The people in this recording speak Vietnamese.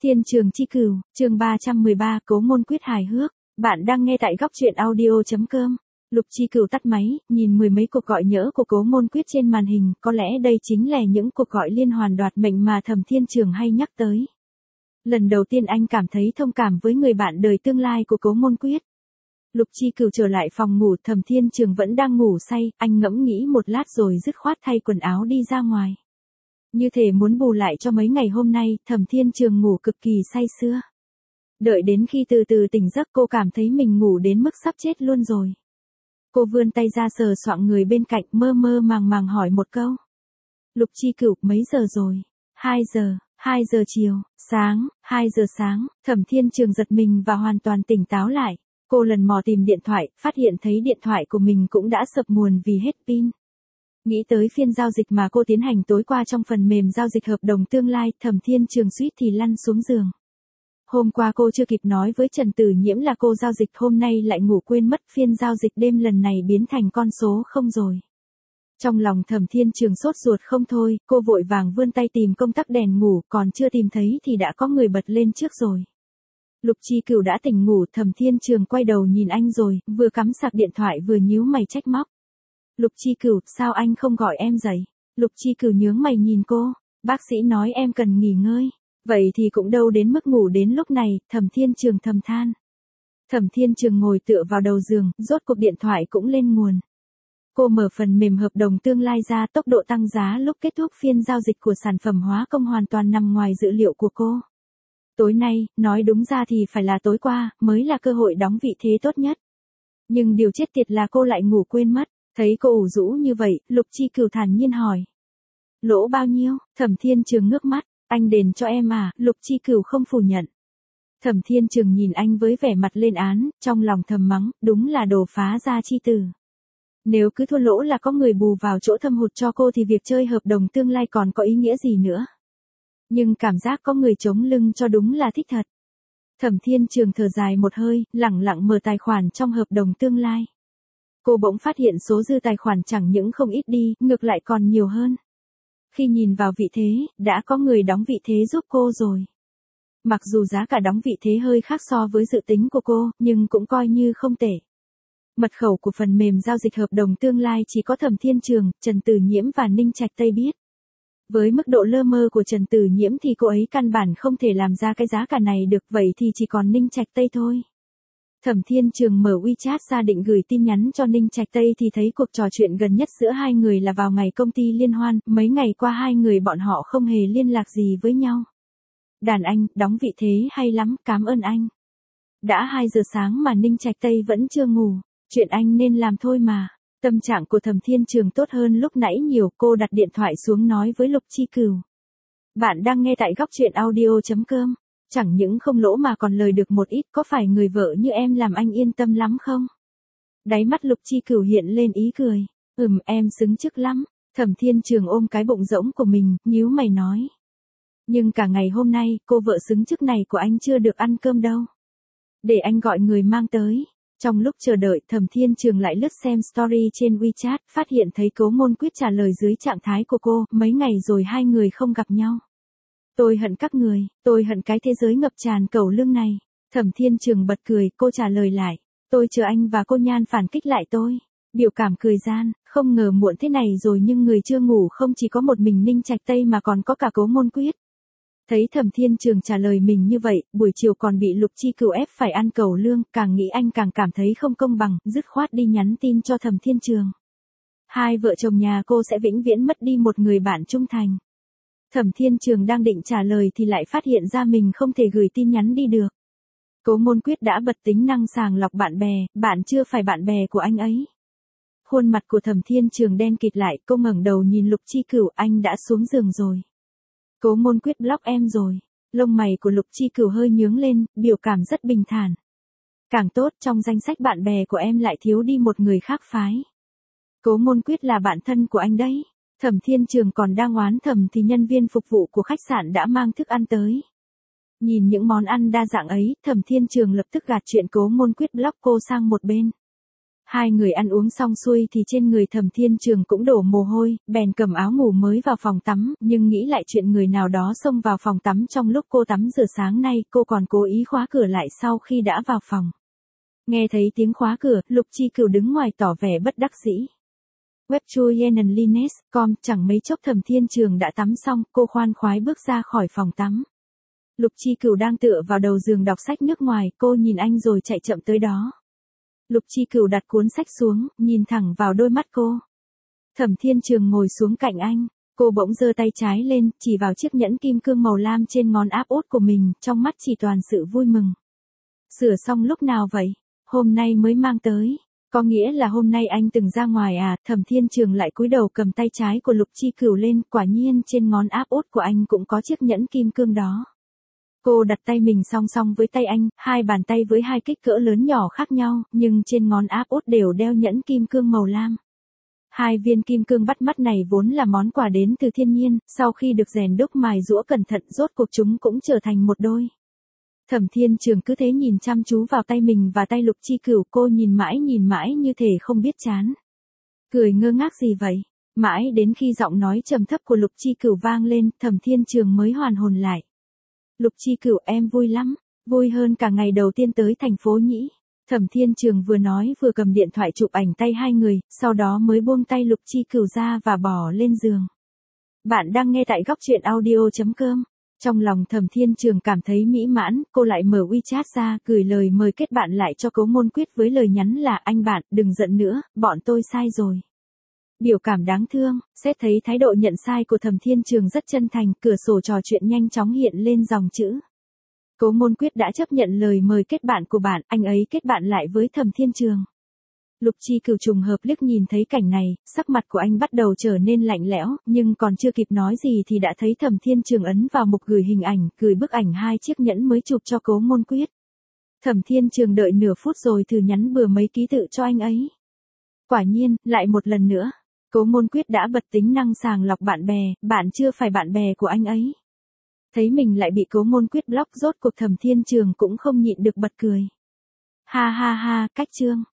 Thiên Trường Chi Cửu, chương 313, Cố Môn Quyết hài hước. Bạn đang nghe tại góc truyện audio.com. Lục Chi Cửu tắt máy, nhìn mười mấy cuộc gọi nhỡ của Cố Môn Quyết trên màn hình, có lẽ đây chính là những cuộc gọi liên hoàn đoạt mệnh mà Thẩm Thiên Trường hay nhắc tới. Lần đầu tiên anh cảm thấy thông cảm với người bạn đời tương lai của Cố Môn Quyết. Lục Chi Cửu trở lại phòng ngủ, Thẩm Thiên Trường vẫn đang ngủ say, anh ngẫm nghĩ một lát rồi dứt khoát thay quần áo đi ra ngoài. Như thể muốn bù lại cho mấy ngày hôm nay, Thẩm Thiên Trường ngủ cực kỳ say sưa. Đợi đến khi từ từ tỉnh giấc cô cảm thấy mình ngủ đến mức sắp chết luôn rồi. Cô vươn tay ra sờ soạng người bên cạnh, mơ mơ màng màng hỏi một câu. Lục Chi Cửu, mấy giờ rồi? 2 giờ chiều, sáng, 2 giờ sáng, Thẩm Thiên Trường giật mình và hoàn toàn tỉnh táo lại. Cô lần mò tìm điện thoại, phát hiện thấy điện thoại của mình cũng đã sập nguồn vì hết pin. Nghĩ tới phiên giao dịch mà cô tiến hành tối qua trong phần mềm giao dịch hợp đồng tương lai, Thẩm Thiên Trường suýt thì lăn xuống giường. Hôm qua cô chưa kịp nói với Trần Tử Nhiễm là cô giao dịch, hôm nay lại ngủ quên mất, phiên giao dịch đêm lần này biến thành con số không rồi. Trong lòng Thẩm Thiên Trường sốt ruột không thôi, cô vội vàng vươn tay tìm công tắc đèn ngủ, còn chưa tìm thấy thì đã có người bật lên trước rồi. Lục Chi Cửu đã tỉnh ngủ, Thẩm Thiên Trường quay đầu nhìn anh rồi, vừa cắm sạc điện thoại vừa nhíu mày trách móc. Lục Chi Cửu, sao anh không gọi em dậy? Lục Chi Cửu nhướng mày nhìn cô, bác sĩ nói em cần nghỉ ngơi. Vậy thì cũng đâu đến mức ngủ đến lúc này, Thẩm Thiên Trường thầm than. Thẩm Thiên Trường ngồi tựa vào đầu giường, rốt cuộc điện thoại cũng lên nguồn. Cô mở phần mềm hợp đồng tương lai ra, tốc độ tăng giá lúc kết thúc phiên giao dịch của sản phẩm hóa công hoàn toàn nằm ngoài dự liệu của cô. Tối nay, nói đúng ra thì phải là tối qua, mới là cơ hội đóng vị thế tốt nhất. Nhưng điều chết tiệt là cô lại ngủ quên mất. Thấy cô ủ rũ như vậy, Lục Chi Cửu thản nhiên hỏi. Lỗ bao nhiêu? Thẩm Thiên Trường ngước mắt, anh đền cho em à? Lục Chi Cửu không phủ nhận. Thẩm Thiên Trường nhìn anh với vẻ mặt lên án, trong lòng thầm mắng, đúng là đồ phá gia chi tử. Nếu cứ thua lỗ là có người bù vào chỗ thâm hụt cho cô thì việc chơi hợp đồng tương lai còn có ý nghĩa gì nữa. Nhưng cảm giác có người chống lưng cho đúng là thích thật. Thẩm Thiên Trường thở dài một hơi, lẳng lặng mở tài khoản trong hợp đồng tương lai. Cô bỗng phát hiện số dư tài khoản chẳng những không ít đi, ngược lại còn nhiều hơn. Khi nhìn vào vị thế, đã có người đóng vị thế giúp cô rồi. Mặc dù giá cả đóng vị thế hơi khác so với dự tính của cô, nhưng cũng coi như không tệ. Mật khẩu của phần mềm giao dịch hợp đồng tương lai chỉ có Thẩm Thiên Trường, Trần Tử Nhiễm và Ninh Trạch Tây biết. Với mức độ lơ mơ của Trần Tử Nhiễm thì cô ấy căn bản không thể làm ra cái giá cả này được, vậy thì chỉ còn Ninh Trạch Tây thôi. Thẩm Thiên Trường mở WeChat ra định gửi tin nhắn cho Ninh Trạch Tây thì thấy cuộc trò chuyện gần nhất giữa hai người là vào ngày công ty liên hoan, mấy ngày qua hai người bọn họ không hề liên lạc gì với nhau. Đàn anh, đóng vị thế hay lắm, cảm ơn anh. Đã 2 giờ sáng mà Ninh Trạch Tây vẫn chưa ngủ, chuyện anh nên làm thôi mà. Tâm trạng của Thẩm Thiên Trường tốt hơn lúc nãy nhiều, cô đặt điện thoại xuống nói với Lục Chi Cửu. Bạn đang nghe tại góc truyện audio.com. Chẳng những không lỗ mà còn lời được một ít, có phải người vợ như em làm anh yên tâm lắm không? Đáy mắt Lục Chi Cửu hiện lên ý cười. Em xứng chức lắm. Thẩm Thiên Trường ôm cái bụng rỗng của mình, nhíu mày nói. Nhưng cả ngày hôm nay, cô vợ xứng chức này của anh chưa được ăn cơm đâu. Để anh gọi người mang tới. Trong lúc chờ đợi, Thẩm Thiên Trường lại lướt xem story trên WeChat, phát hiện thấy Cố Môn Quyết trả lời dưới trạng thái của cô, mấy ngày rồi hai người không gặp nhau. Tôi hận các người, tôi hận cái thế giới ngập tràn cẩu lương này. Thẩm Thiên Trường bật cười, cô trả lời lại. Tôi chờ anh và cô Nhan phản kích lại tôi. Biểu cảm cười gian, không ngờ muộn thế này rồi nhưng người chưa ngủ không chỉ có một mình Ninh Trạch Tây mà còn có cả Cố Môn Quyết. Thấy Thẩm Thiên Trường trả lời mình như vậy, buổi chiều còn bị Lục Chi Cửu ép phải ăn cẩu lương, càng nghĩ anh càng cảm thấy không công bằng, dứt khoát đi nhắn tin cho Thẩm Thiên Trường. Hai vợ chồng nhà cô sẽ vĩnh viễn mất đi một người bạn trung thành. Thẩm Thiên Trường đang định trả lời thì lại phát hiện ra mình không thể gửi tin nhắn đi được. Cố Môn Quyết đã bật tính năng sàng lọc bạn bè, bạn chưa phải bạn bè của anh ấy. Khuôn mặt của Thẩm Thiên Trường đen kịt lại, cô ngẩng đầu nhìn Lục Chi Cửu, anh đã xuống giường rồi. Cố Môn Quyết block em rồi. Lông mày của Lục Chi Cửu hơi nhướng lên, biểu cảm rất bình thản. Càng tốt, trong danh sách bạn bè của em lại thiếu đi một người khác phái. Cố Môn Quyết là bạn thân của anh đấy. Thẩm Thiên Trường còn đang oán thầm thì nhân viên phục vụ của khách sạn đã mang thức ăn tới. Nhìn những món ăn đa dạng ấy, Thẩm Thiên Trường lập tức gạt chuyện Cố Môn Quyết block cô sang một bên. Hai người ăn uống xong xuôi thì trên người Thẩm Thiên Trường cũng đổ mồ hôi, bèn cầm áo ngủ mới vào phòng tắm, nhưng nghĩ lại chuyện người nào đó xông vào phòng tắm trong lúc cô tắm rửa sáng nay, cô còn cố ý khóa cửa lại sau khi đã vào phòng. Nghe thấy tiếng khóa cửa, Lục Chi Cửu đứng ngoài tỏ vẻ bất đắc dĩ. Webtoyenlines.com, chẳng mấy chốc Thẩm Thiên Trường đã tắm xong, cô khoan khoái bước ra khỏi phòng tắm. Lục Chi Cửu đang tựa vào đầu giường đọc sách nước ngoài, cô nhìn anh rồi chạy chậm tới đó. Lục Chi Cửu đặt cuốn sách xuống, nhìn thẳng vào đôi mắt cô. Thẩm Thiên Trường ngồi xuống cạnh anh, cô bỗng giơ tay trái lên, chỉ vào chiếc nhẫn kim cương màu lam trên ngón áp út của mình, trong mắt chỉ toàn sự vui mừng. Sửa xong lúc nào vậy? Hôm nay mới mang tới. Có nghĩa là hôm nay anh từng ra ngoài à? Thẩm Thiên Trường lại cúi đầu cầm tay trái của Lục Chi Cửu lên, quả nhiên trên ngón áp út của anh cũng có chiếc nhẫn kim cương đó. Cô đặt tay mình song song với tay anh, hai bàn tay với hai kích cỡ lớn nhỏ khác nhau, nhưng trên ngón áp út đều đeo nhẫn kim cương màu lam. Hai viên kim cương bắt mắt này vốn là món quà đến từ thiên nhiên, sau khi được rèn đúc mài giũa cẩn thận, rốt cuộc chúng cũng trở thành một đôi. Thẩm Thiên Trường cứ thế nhìn chăm chú vào tay mình và tay Lục Chi Cửu, cô nhìn mãi như thể không biết chán. Cười ngơ ngác gì vậy? Mãi đến khi giọng nói trầm thấp của Lục Chi Cửu vang lên, Thẩm Thiên Trường mới hoàn hồn lại. Lục Chi Cửu, em vui lắm, vui hơn cả ngày đầu tiên tới thành phố nhỉ. Thẩm Thiên Trường vừa nói vừa cầm điện thoại chụp ảnh tay hai người, sau đó mới buông tay Lục Chi Cửu ra và bỏ lên giường. Bạn đang nghe tại gocchuyenaudio.com. Trong lòng Thẩm Thiên Trường cảm thấy mỹ mãn, cô lại mở WeChat ra, gửi lời mời kết bạn lại cho Cố Môn Quyết với lời nhắn là: anh bạn, đừng giận nữa, bọn tôi sai rồi. Biểu cảm đáng thương, xét thấy thái độ nhận sai của Thẩm Thiên Trường rất chân thành, cửa sổ trò chuyện nhanh chóng hiện lên dòng chữ. Cố Môn Quyết đã chấp nhận lời mời kết bạn của bạn, anh ấy kết bạn lại với Thẩm Thiên Trường. Lục Chi Cửu trùng hợp liếc nhìn thấy cảnh này, sắc mặt của anh bắt đầu trở nên lạnh lẽo, nhưng còn chưa kịp nói gì thì đã thấy Thẩm Thiên Trường ấn vào mục gửi hình ảnh, gửi bức ảnh hai chiếc nhẫn mới chụp cho Cố Môn Quyết. Thẩm Thiên Trường đợi nửa phút rồi thử nhắn bừa mấy ký tự cho anh ấy. Quả nhiên, lại một lần nữa, Cố Môn Quyết đã bật tính năng sàng lọc bạn bè, bạn chưa phải bạn bè của anh ấy. Thấy mình lại bị Cố Môn Quyết block, rốt cuộc Thẩm Thiên Trường cũng không nhịn được bật cười. Ha ha ha, cách chương.